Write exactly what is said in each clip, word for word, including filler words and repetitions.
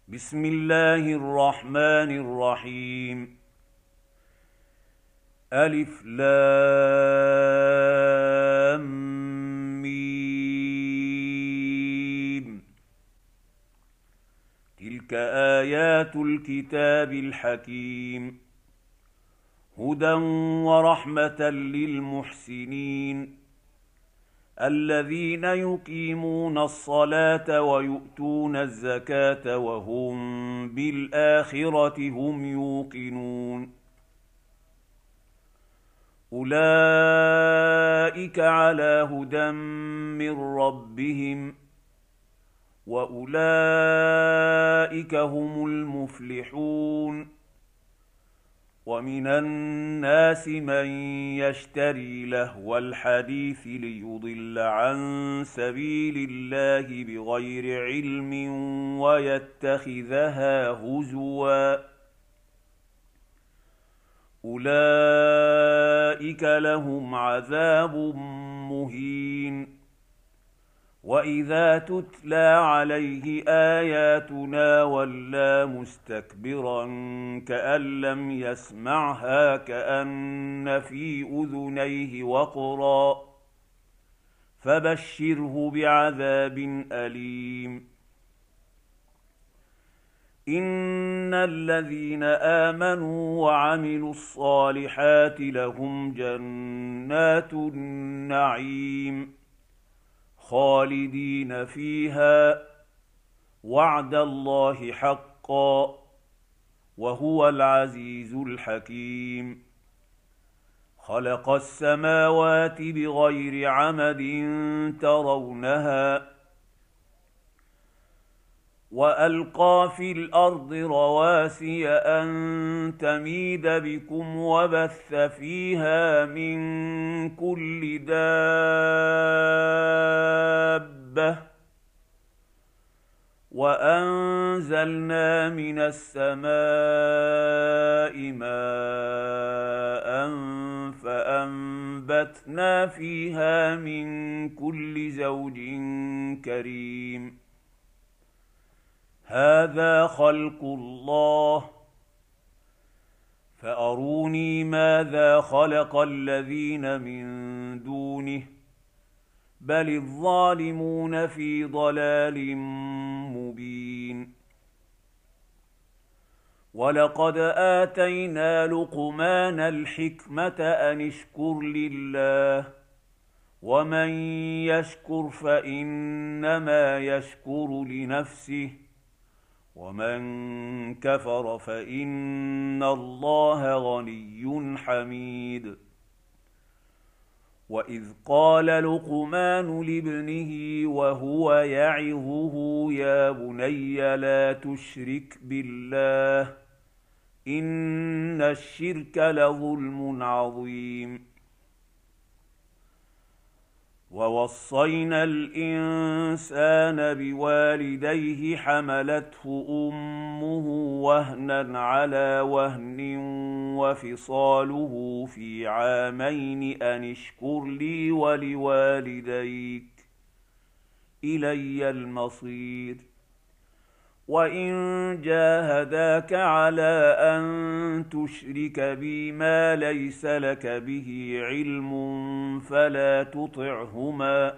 بسم الله الرحمن الرحيم. ألف لام ميم. تلك آيات الكتاب الحكيم، هدى ورحمة للمحسنين الذين يقيمون الصلاة ويؤتون الزكاة وهم بالآخرة هم يوقنون. أولئك على هدى من ربهم وأولئك هم المفلحون. ومن الناس من يشتري لهو الحديث ليضل عن سبيل الله بغير علم ويتخذها هزوا، أولئك لهم عذاب مهين. وإذا تتلى عليه آياتنا ولى مستكبرا كأن لم يسمعها كأن في أذنيه وقرا، فبشره بعذاب أليم. إن الذين آمنوا وعملوا الصالحات لهم جنات النعيم خالدين فيها، وعد الله حقا، وهو العزيز الحكيم. خلق السماوات بغير عمد ترونها، وألقى في الأرض رواسي أن تميد بكم وبث فيها من كل دابة، وأنزلنا من السماء ماء فأنبتنا فيها من كل زوج كريم. هذا خلق الله، فأروني ماذا خلق الذين من دونه، بل الظالمون في ضلال مبين. ولقد آتينا لقمان الحكمة أن اشكر لله، ومن يشكر فإنما يشكر لنفسه، ومن كفر فإن الله غني حميد. وإذ قال لقمان لابنه وهو يعظه يا بني لا تشرك بالله إن الشرك لظلم عظيم. ووصينا الإنسان بوالديه حملته أمه وهنا على وهن وفصاله في عامين أن اشكر لي ولوالديك إلي المصير. وإن جاهداك على أن تشرك بي ما ليس لك به علم فلا تطعهما،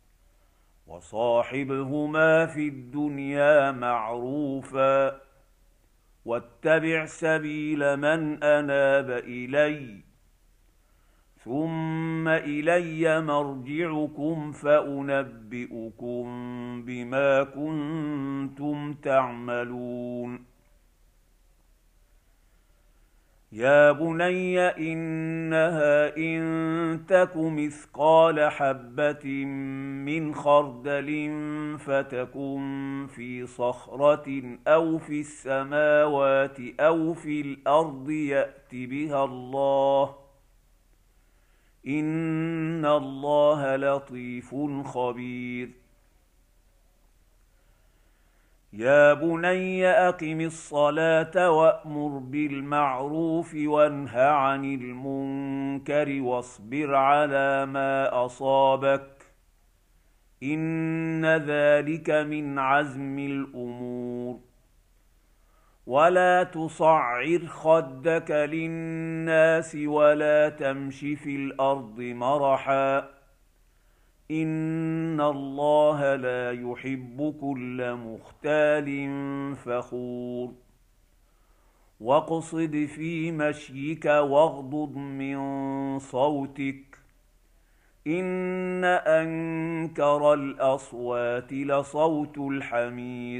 وصاحبهما في الدنيا معروفا، واتبع سبيل من أناب إلي، ثم إلي مرجعكم فأنبئكم بما كنتم تعملون. يا بني إنها إن تك مثقال حبة من خردل فتكن في صخرة أو في السماوات أو في الأرض يأت بها الله، إن الله لطيف خبير. يا بني أقم الصلاة وأمر بالمعروف وانه عن المنكر واصبر على ما أصابك، إن ذلك من عزم الأمور. ولا تصعر خدك للناس ولا تمش في الأرض مرحا إن الله لا يحب كل مختال فخور واقصد في مشيك واغضض من صوتك إن أنكر الأصوات لصوت الحمير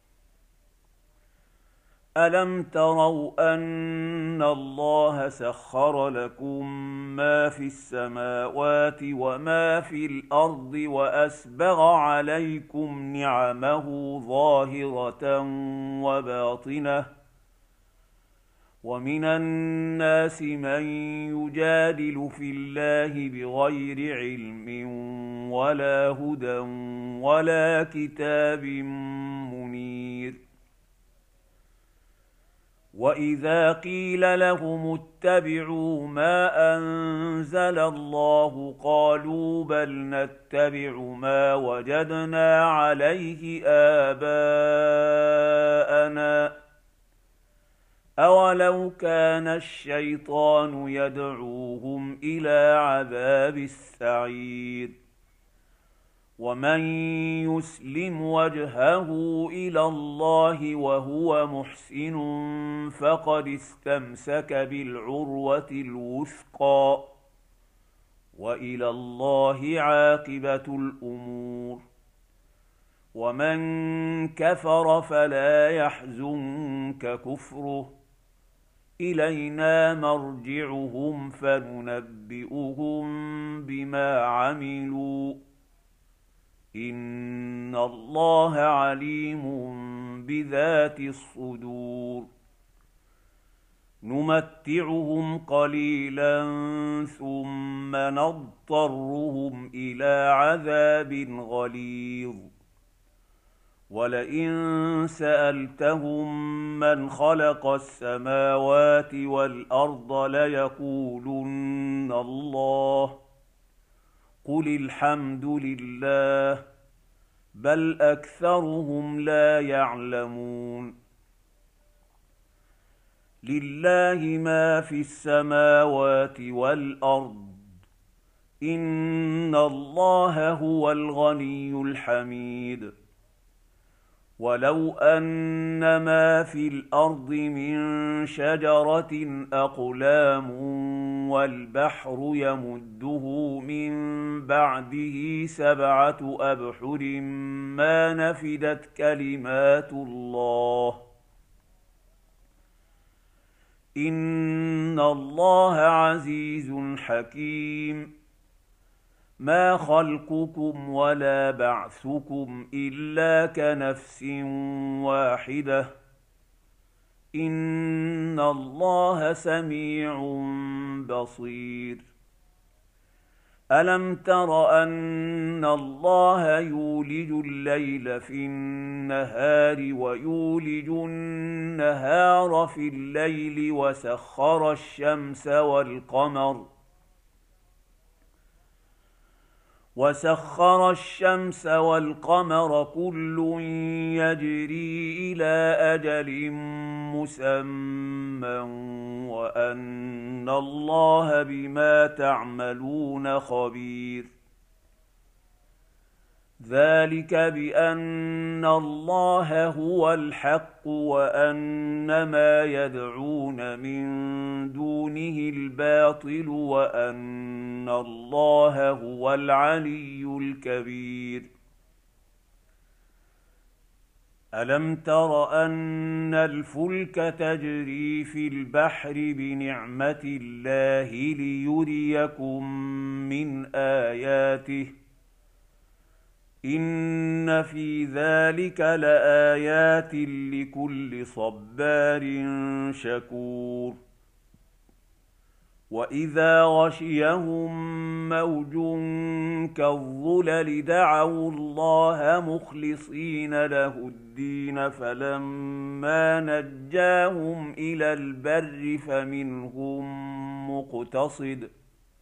ألم تروا أن الله سخر لكم ما في السماوات وما في الأرض وأسبغ عليكم نعمه ظاهرة وباطنة ومن الناس من يجادل في الله بغير علم ولا هدى ولا كتاب منير وإذا قيل لهم اتبعوا ما أنزل الله قالوا بل نتبع ما وجدنا عليه آباءنا أولو كان الشيطان يدعوهم إلى عذاب السعير ومن يسلم وجهه إلى الله وهو محسن فقد استمسك بالعروة الوثقى وإلى الله عاقبة الأمور ومن كفر فلا يحزنك كفره إلينا مرجعهم فننبئهم بما عملوا إن الله عليم بذات الصدور نمتعهم قليلا ثم نضطرهم إلى عذاب غليظ ولئن سألتهم من خلق السماوات والأرض ليقولن الله قل الحمد لله بل أكثرهم لا يعلمون لله ما في السماوات والأرض إن الله هو الغني الحميد ولو أن ما في الأرض من شجرة أقلام والبحر يمده من بعده سبعة أبحر ما نفدت كلمات الله إن الله عزيز حكيم ما خلقكم ولا بعثكم إلا كنفس واحدة إن الله سميع بصير ألم تر أن الله يولج الليل في النهار ويولج النهار في الليل وسخر الشمس والقمر وسخر الشمس والقمر كل يجري إلى أجل مسمى وأن الله بما تعملون خبير ذلك بأن الله هو الحق وأن ما يدعون من دونه الباطل وأن الله هو العلي الكبير ألم تر أن الفلك تجري في البحر بنعمة الله ليريكم من آياته إن في ذلك لآيات لكل صبار شكور وإذا غشيهم موج كالظلل دعوا الله مخلصين له الدين فلما نجاهم إلى البر فمنهم مقتصد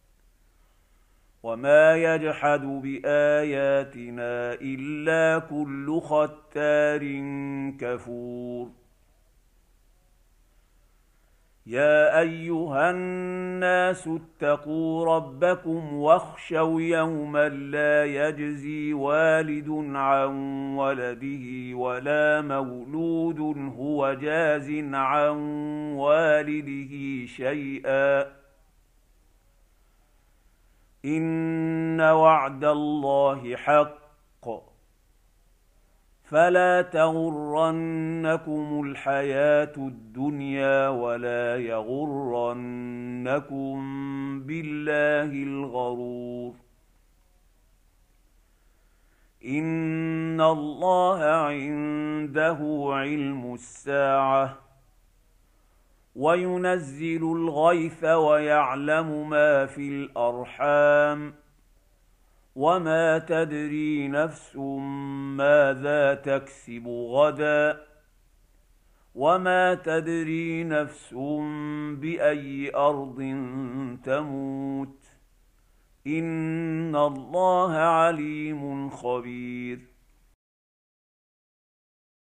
وما يجحد بآياتنا إلا كل ختار كفور يا ايها الناس اتقوا ربكم واخشوا يوما لا يجزي والد عن ولده ولا مولود هو جاز عن والده شيئا ان وعد الله حق فلا تغرنكم الحياة الدنيا ولا يغرنكم بالله الغرور إن الله عنده علم الساعة وينزل الغيث ويعلم ما في الأرحام وما تدري نفس ماذا تكسب غدا وما تدري نفس بأي أرض تموت إن الله عليم خبير